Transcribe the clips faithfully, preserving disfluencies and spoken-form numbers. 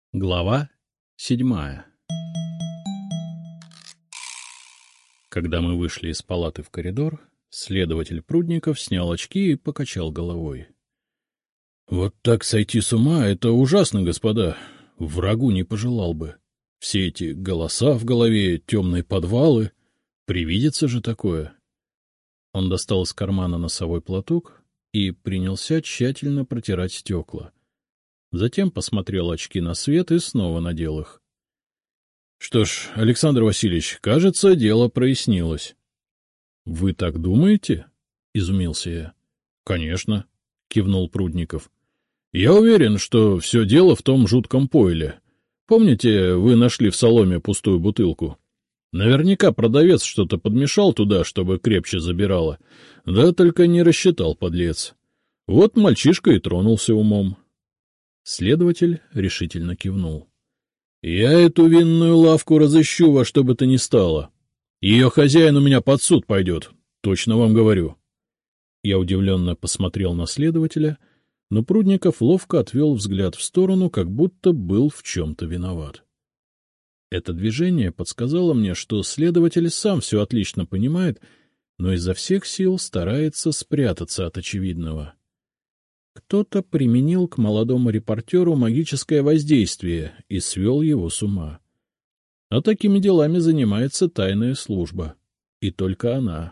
Глава седьмая. Когда мы вышли из палаты в коридор, следователь Прудников снял очки и покачал головой. — Вот так сойти с ума — это ужасно, господа. Врагу не пожелал бы. Все эти голоса в голове, темные подвалы. Привидится же такое. Он достал из кармана носовой платок и принялся тщательно протирать стекла. Затем посмотрел очки на свет и снова надел их. — Что ж, Александр Васильевич, кажется, дело прояснилось. — Вы так думаете? — изумился я. — Конечно, — кивнул Прудников. — Я уверен, что все дело в том жутком пойле. Помните, вы нашли в соломе пустую бутылку? Наверняка продавец что-то подмешал туда, чтобы крепче забирало. Да только не рассчитал, подлец. Вот мальчишка и тронулся умом. Следователь решительно кивнул. — Я эту винную лавку разыщу во что бы то ни стало. Ее хозяин у меня под суд пойдет, точно вам говорю. Я удивленно посмотрел на следователя, но Прудников ловко отвел взгляд в сторону, как будто был в чем-то виноват. Это движение подсказало мне, что следователь сам все отлично понимает, но изо всех сил старается спрятаться от очевидного. Кто-то применил к молодому репортеру магическое воздействие и свел его с ума. А такими делами занимается тайная служба. И только она.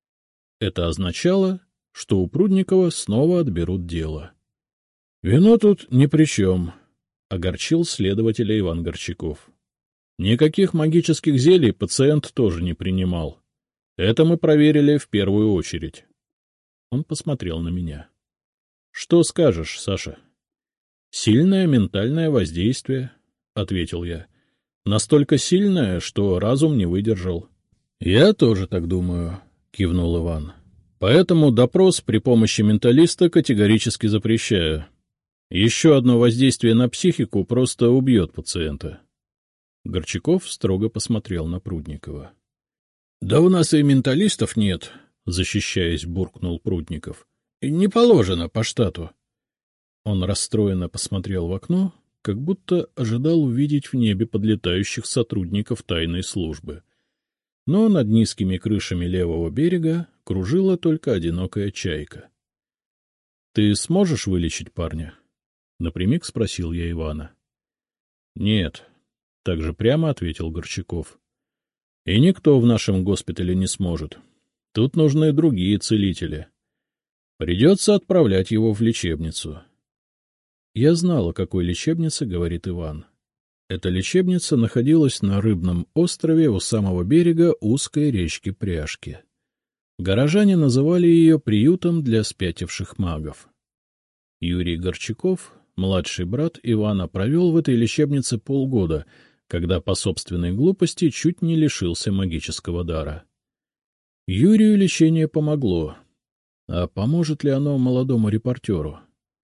Это означало, что у Прудникова снова отберут дело. — Вино тут ни при чем, — огорчил следователя Иван Горчаков. — Никаких магических зелий пациент тоже не принимал. Это мы проверили в первую очередь. Он посмотрел на меня. — Что скажешь, Саша? — Сильное ментальное воздействие, — ответил я. — Настолько сильное, что разум не выдержал. — Я тоже так думаю, — кивнул Иван. — Поэтому допрос при помощи менталиста категорически запрещаю. Еще одно воздействие на психику просто убьет пациента. Горчаков строго посмотрел на Прудникова. — Да у нас и менталистов нет, — защищаясь, буркнул Прудников. — Не положено по штату. Он расстроенно посмотрел в окно, как будто ожидал увидеть в небе подлетающих сотрудников тайной службы. Но над низкими крышами левого берега кружила только одинокая чайка. — Ты сможешь вылечить парня? — напрямик спросил я Ивана. — Нет, — также прямо ответил Горчаков. — И никто в нашем госпитале не сможет. Тут нужны другие целители. Придется отправлять его в лечебницу. Я знал, о какой лечебнице говорит Иван. Эта лечебница находилась на Рыбном острове у самого берега узкой речки Пряжки. Горожане называли ее приютом для спятивших магов. Юрий Горчаков, младший брат Ивана, провел в этой лечебнице полгода, когда по собственной глупости чуть не лишился магического дара. Юрию лечение помогло. А поможет ли оно молодому репортеру?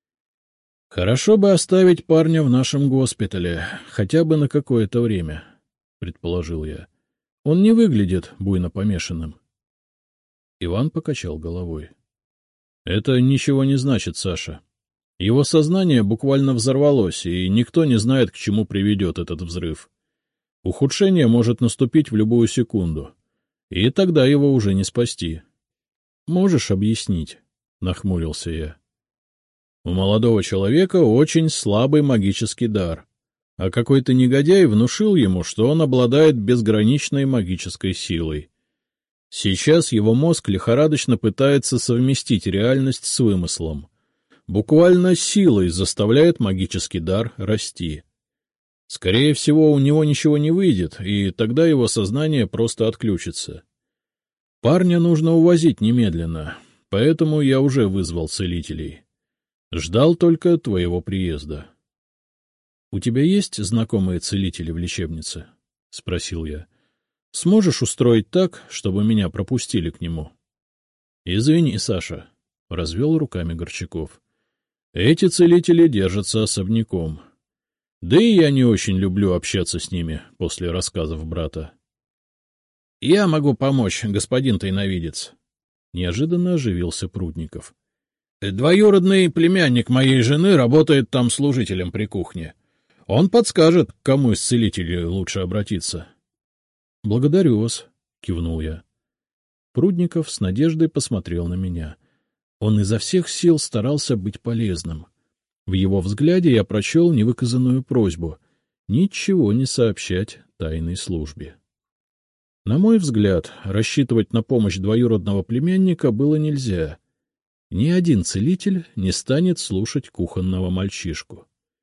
— Хорошо бы оставить парня в нашем госпитале, хотя бы на какое-то время, — предположил я. Он не выглядит буйно помешанным. Иван покачал головой. — Это ничего не значит, Саша. Его сознание буквально взорвалось, и никто не знает, к чему приведет этот взрыв. Ухудшение может наступить в любую секунду, и тогда его уже не спасти. — Можешь объяснить? — нахмурился я. — У молодого человека очень слабый магический дар, а какой-то негодяй внушил ему, что он обладает безграничной магической силой. Сейчас его мозг лихорадочно пытается совместить реальность с вымыслом. Буквально силой заставляет магический дар расти. Скорее всего, у него ничего не выйдет, и тогда его сознание просто отключится. Парня нужно увозить немедленно, поэтому я уже вызвал целителей. Ждал только твоего приезда. — У тебя есть знакомые целители в лечебнице? — спросил я. — Сможешь устроить так, чтобы меня пропустили к нему? — Извини, Саша, — развел руками Горчаков. — Эти целители держатся особняком. Да и я не очень люблю общаться с ними после рассказов брата. — Я могу помочь, господин тайновидец. Неожиданно оживился Прудников. — Двоюродный племянник моей жены работает там служителем при кухне. Он подскажет, к кому из целителей лучше обратиться. — Благодарю вас, — кивнул я. Прудников с надеждой посмотрел на меня. Он изо всех сил старался быть полезным. В его взгляде я прочел невыказанную просьбу — ничего не сообщать тайной службе. На мой взгляд, рассчитывать на помощь двоюродного племянника было нельзя. Ни один целитель не станет слушать кухонного мальчишку.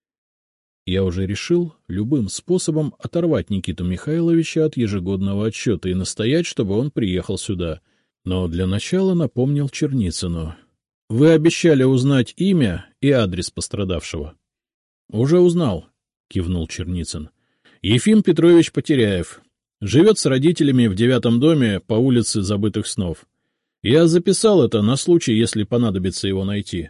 Я уже решил любым способом оторвать Никиту Михайловича от ежегодного отчета и настоять, чтобы он приехал сюда. Но для начала напомнил Черницыну. — Вы обещали узнать имя и адрес пострадавшего. — Уже узнал, — кивнул Черницын. — Ефим Петрович Потеряев. Живет с родителями в девятом доме по улице Забытых снов. Я записал это на случай, если понадобится его найти.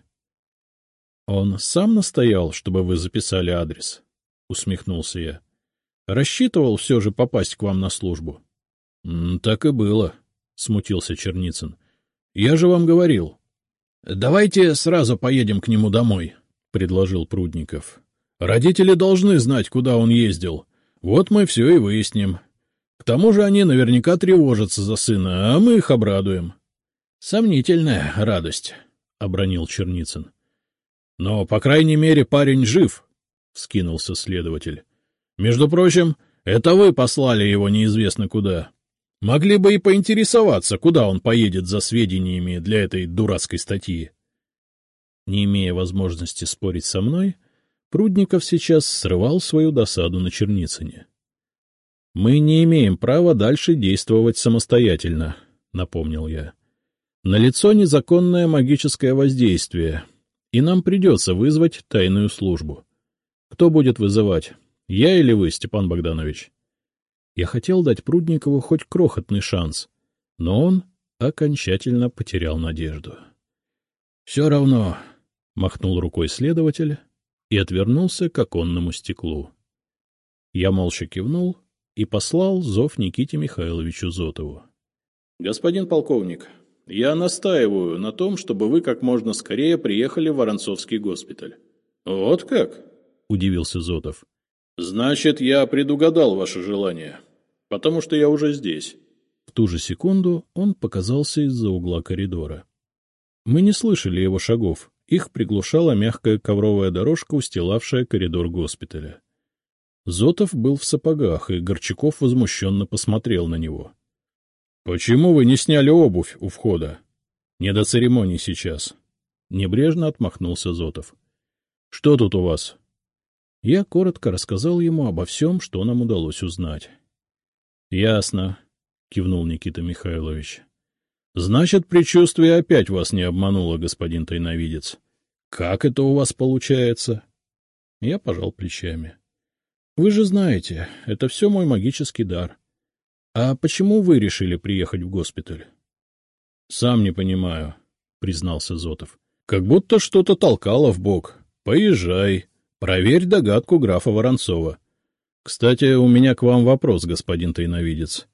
— Он сам настоял, чтобы вы записали адрес? — усмехнулся я. — Рассчитывал все же попасть к вам на службу? — Так и было, — смутился Черницын. — Я же вам говорил. — Давайте сразу поедем к нему домой, — предложил Прудников. — Родители должны знать, куда он ездил. Вот мы все и выясним. К тому же они наверняка тревожатся за сына, а мы их обрадуем. — Сомнительная радость, — обронил Черницын. — Но, по крайней мере, парень жив, — вскинулся следователь. — Между прочим, это вы послали его неизвестно куда. Могли бы и поинтересоваться, куда он поедет за сведениями для этой дурацкой статьи. Не имея возможности спорить со мной, Прудников сейчас срывал свою досаду на Черницыне. — Мы не имеем права дальше действовать самостоятельно, — напомнил я. — Налицо незаконное магическое воздействие, и нам придется вызвать тайную службу. Кто будет вызывать, я или вы, Степан Богданович? Я хотел дать Прудникову хоть крохотный шанс, но он окончательно потерял надежду. — Все равно, — махнул рукой следователь и отвернулся к оконному стеклу. Я молча кивнул и послал зов Никите Михайловичу Зотову. — Господин полковник, я настаиваю на том, чтобы вы как можно скорее приехали в Воронцовский госпиталь. — Вот как? — удивился Зотов. — Значит, я предугадал ваше желание, потому что я уже здесь. В ту же секунду он показался из-за угла коридора. Мы не слышали его шагов, их приглушала мягкая ковровая дорожка, устилавшая коридор госпиталя. Зотов был в сапогах, и Горчаков возмущенно посмотрел на него. — Почему вы не сняли обувь у входа? — Не до церемоний сейчас. Небрежно отмахнулся Зотов. — Что тут у вас? Я коротко рассказал ему обо всем, что нам удалось узнать. — Ясно, — кивнул Никита Михайлович. — Значит, предчувствие опять вас не обмануло, господин тайновидец. Как это у вас получается? Я пожал плечами. — Вы же знаете, это все мой магический дар. А почему вы решили приехать в госпиталь? — Сам не понимаю, — признался Зотов. — Как будто что-то толкало в бок. Поезжай, проверь догадку графа Воронцова. Кстати, у меня к вам вопрос, господин тайновидец.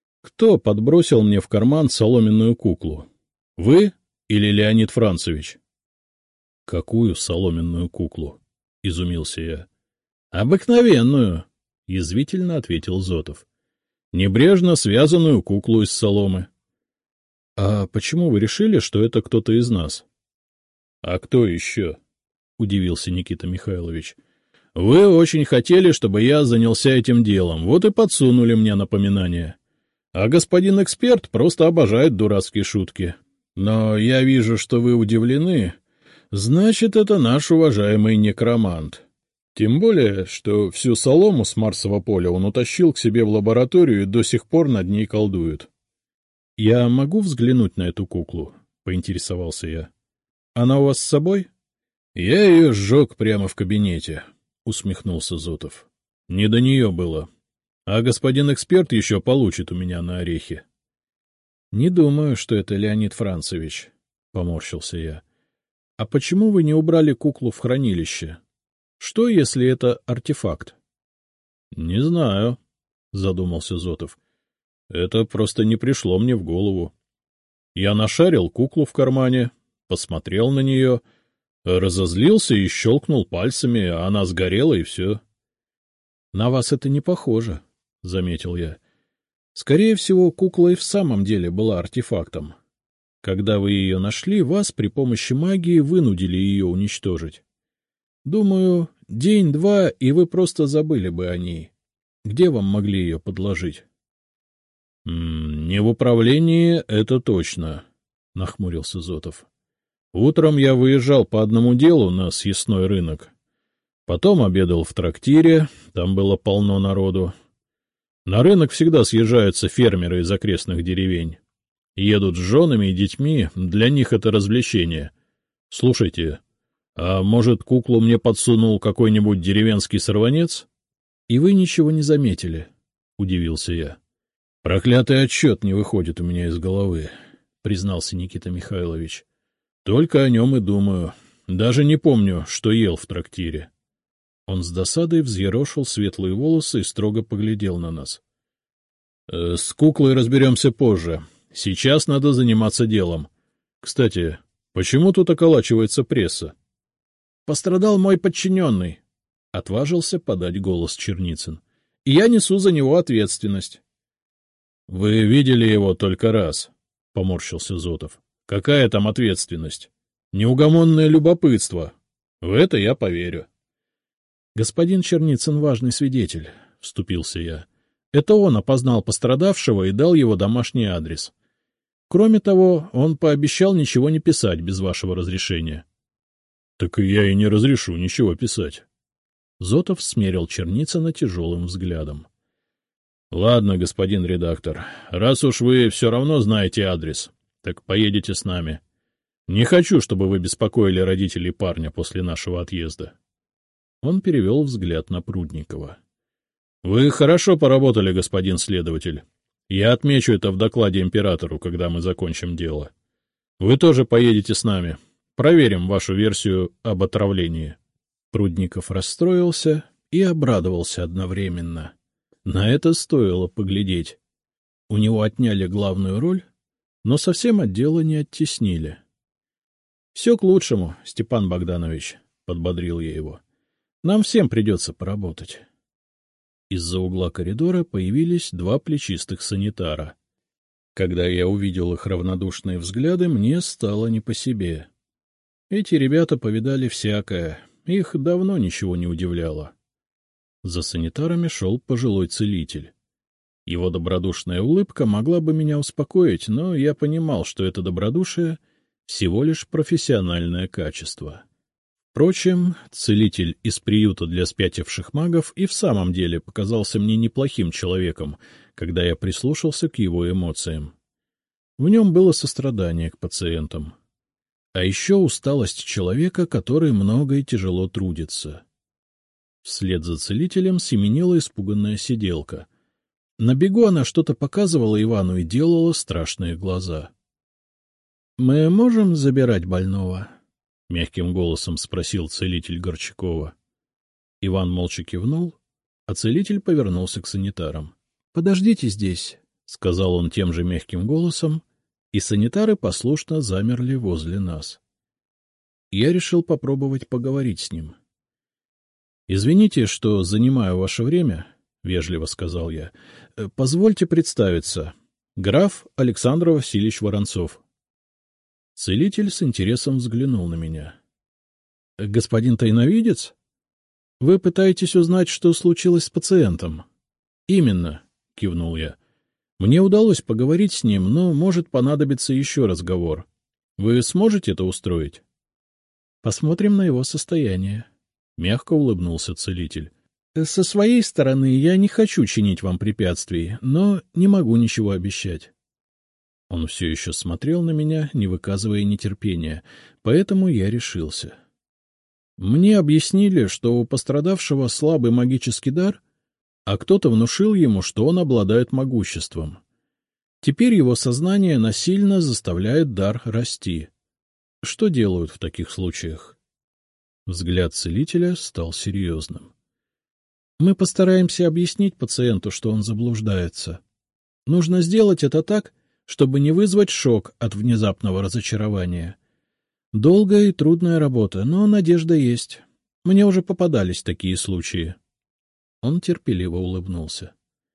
Кто подбросил мне в карман соломенную куклу? Вы или Леонид Францевич? — Какую соломенную куклу? — изумился я. — Обыкновенную, — язвительно ответил Зотов. — Небрежно связанную куклу из соломы. — А почему вы решили, что это кто-то из нас? — А кто еще? — удивился Никита Михайлович. — Вы очень хотели, чтобы я занялся этим делом, вот и подсунули мне напоминание. А господин эксперт просто обожает дурацкие шутки. Но я вижу, что вы удивлены. Значит, это наш уважаемый некромант. Тем более, что всю солому с Марсового поля он утащил к себе в лабораторию и до сих пор над ней колдует. — Я могу взглянуть на эту куклу? — поинтересовался я. — Она у вас с собой? — Я ее сжег прямо в кабинете, — усмехнулся Зотов. — Не до нее было. А господин эксперт еще получит у меня на орехи. — Не думаю, что это Леонид Францевич, — поморщился я. — А почему вы не убрали куклу в хранилище? Что, если это артефакт? — Не знаю, — задумался Зотов. — Это просто не пришло мне в голову. Я нашарил куклу в кармане, посмотрел на нее, разозлился и щелкнул пальцами, а она сгорела, и все. На вас это не похоже, — заметил я. Скорее всего, кукла и в самом деле была артефактом. Когда вы ее нашли, вас при помощи магии вынудили ее уничтожить. Думаю, день-два, и вы просто забыли бы о ней. Где вам могли ее подложить? — Не в управлении, это точно, — нахмурился Зотов. — Утром я выезжал по одному делу на съестной рынок. Потом обедал в трактире, там было полно народу. На рынок всегда съезжаются фермеры из окрестных деревень. Едут с женами и детьми, для них это развлечение. Слушайте, а может, куклу мне подсунул какой-нибудь деревенский сорванец? — И вы ничего не заметили, — удивился я. — Проклятый отчет не выходит у меня из головы, — признался Никита Михайлович. — Только о нем и думаю. Даже не помню, что ел в трактире. Он с досадой взъерошил светлые волосы и строго поглядел на нас. «Э, — С куклой разберемся позже. Сейчас надо заниматься делом. Кстати, почему тут околачивается пресса? — Пострадал мой подчиненный, — отважился подать голос Черницын. — И я несу за него ответственность. — Вы видели его только раз, — поморщился Зотов. — Какая там ответственность? Неугомонное любопытство. В это я поверю. — Господин Черницын важный свидетель, — вступился я. Это он опознал пострадавшего и дал его домашний адрес. Кроме того, он пообещал ничего не писать без вашего разрешения. — Так и я и не разрешу ничего писать. Зотов смерил Черницына тяжелым взглядом. — Ладно, господин редактор, раз уж вы все равно знаете адрес, так поедете с нами. Не хочу, чтобы вы беспокоили родителей парня после нашего отъезда. Он перевел взгляд на Прудникова. — Вы хорошо поработали, господин следователь. Я отмечу это в докладе императору, когда мы закончим дело. Вы тоже поедете с нами. Проверим вашу версию об отравлении. Прудников расстроился и обрадовался одновременно. На это стоило поглядеть. У него отняли главную роль, но совсем от дела не оттеснили. — Все к лучшему, Степан Богданович, — подбодрил я его. — Нам всем придется поработать. Из-за угла коридора появились два плечистых санитара. Когда я увидел их равнодушные взгляды, мне стало не по себе. Эти ребята повидали всякое, их давно ничего не удивляло. За санитарами шел пожилой целитель. Его добродушная улыбка могла бы меня успокоить, но я понимал, что это добродушие — всего лишь профессиональное качество. Впрочем, целитель из приюта для спятивших магов и в самом деле показался мне неплохим человеком, когда я прислушался к его эмоциям. В нем было сострадание к пациентам. А еще усталость человека, который много и тяжело трудится. Вслед за целителем семенила испуганная сиделка. На бегу она что-то показывала Ивану и делала страшные глаза. — Мы можем забирать больного? — мягким голосом спросил целитель Горчакова. Иван молча кивнул, а целитель повернулся к санитарам. — Подождите здесь, — сказал он тем же мягким голосом, и санитары послушно замерли возле нас. Я решил попробовать поговорить с ним. — Извините, что занимаю ваше время, — вежливо сказал я. — Позвольте представиться. Граф Александр Васильевич Воронцов. Целитель с интересом взглянул на меня. — Господин тайновидец? Вы пытаетесь узнать, что случилось с пациентом? — Именно, — кивнул я. — Мне удалось поговорить с ним, но может понадобиться еще разговор. Вы сможете это устроить? — Посмотрим на его состояние, — мягко улыбнулся целитель. — Со своей стороны я не хочу чинить вам препятствий, но не могу ничего обещать. Он все еще смотрел на меня, не выказывая нетерпения, поэтому я решился. Мне объяснили, что у пострадавшего слабый магический дар, а кто-то внушил ему, что он обладает могуществом. Теперь его сознание насильно заставляет дар расти. Что делают в таких случаях? Взгляд целителя стал серьезным. Мы постараемся объяснить пациенту, что он заблуждается. Нужно сделать это так, чтобы не вызвать шок от внезапного разочарования. Долгая и трудная работа, но надежда есть. Мне уже попадались такие случаи. Он терпеливо улыбнулся.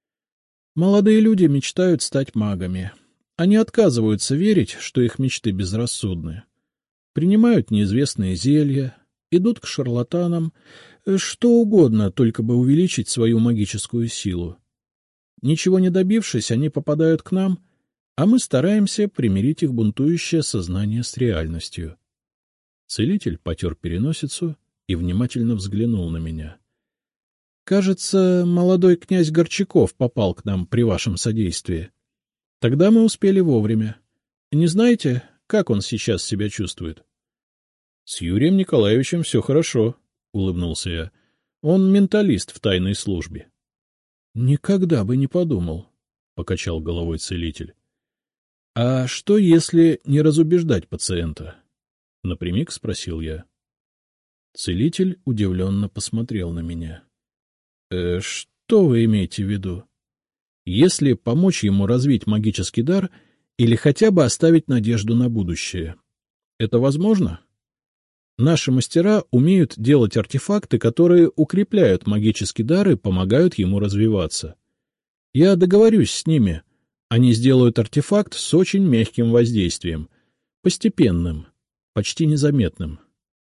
Молодые люди мечтают стать магами. Они отказываются верить, что их мечты безрассудны. Принимают неизвестные зелья, идут к шарлатанам, что угодно, только бы увеличить свою магическую силу. Ничего не добившись, они попадают к нам, а мы стараемся примирить их бунтующее сознание с реальностью. Целитель потер переносицу и внимательно взглянул на меня. — Кажется, молодой князь Горчаков попал к нам при вашем содействии. Тогда мы успели вовремя. Не знаете, как он сейчас себя чувствует? — С Юрием Николаевичем все хорошо, — улыбнулся я. — Он менталист в тайной службе. — Никогда бы не подумал, — покачал головой целитель. — А что, если не разубеждать пациента? — напрямик спросил я. Целитель удивленно посмотрел на меня. «Э, — Что вы имеете в виду? Если помочь ему развить магический дар или хотя бы оставить надежду на будущее, это возможно? Наши мастера умеют делать артефакты, которые укрепляют магический дар и помогают ему развиваться. Я договорюсь с ними. Они сделают артефакт с очень мягким воздействием, постепенным, почти незаметным.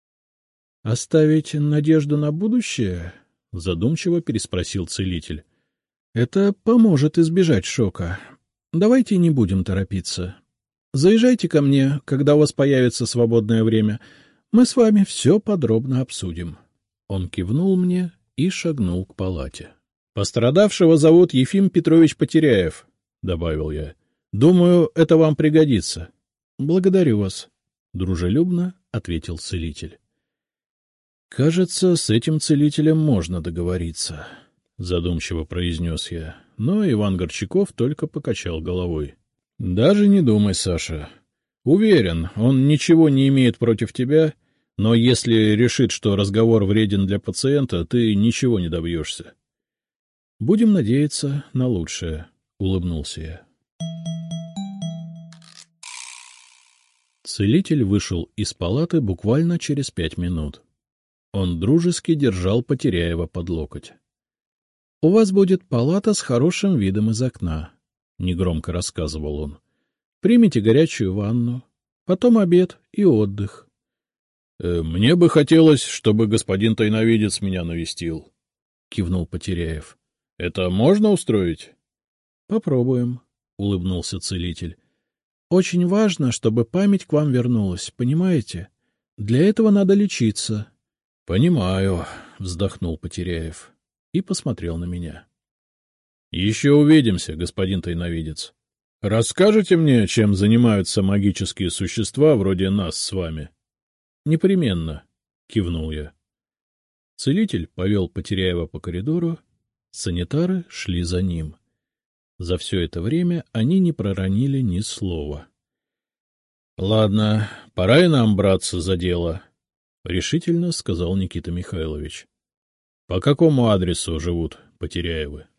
— Оставить надежду на будущее? — задумчиво переспросил целитель. — Это поможет избежать шока. Давайте не будем торопиться. Заезжайте ко мне, когда у вас появится свободное время. Мы с вами все подробно обсудим. Он кивнул мне и шагнул к палате. — Пострадавшего зовут Ефим Петрович Потеряев, — добавил я. — Думаю, это вам пригодится. — Благодарю вас, — дружелюбно ответил целитель. — Кажется, с этим целителем можно договориться, — задумчиво произнес я, но Иван Горчаков только покачал головой. — Даже не думай, Саша. Уверен, он ничего не имеет против тебя, но если решит, что разговор вреден для пациента, ты ничего не добьешься. — Будем надеяться на лучшее, — улыбнулся я. Целитель вышел из палаты буквально через пять минут. Он дружески держал Потеряева под локоть. — У вас будет палата с хорошим видом из окна, — негромко рассказывал он. — Примите горячую ванну, потом обед и отдых. «Э, — Мне бы хотелось, чтобы господин тайновидец меня навестил, — кивнул Потеряев. — Это можно устроить? — Попробуем, — улыбнулся целитель. — Очень важно, чтобы память к вам вернулась, понимаете? Для этого надо лечиться. — Понимаю, — вздохнул Потеряев и посмотрел на меня. — Еще увидимся, господин тайновидец. Расскажете мне, чем занимаются магические существа вроде нас с вами? — Непременно, — кивнул я. Целитель повел Потеряева по коридору, санитары шли за ним. За все это время они не проронили ни слова. — Ладно, пора и нам браться за дело, — решительно сказал Никита Михайлович. — По какому адресу живут Потеряевы?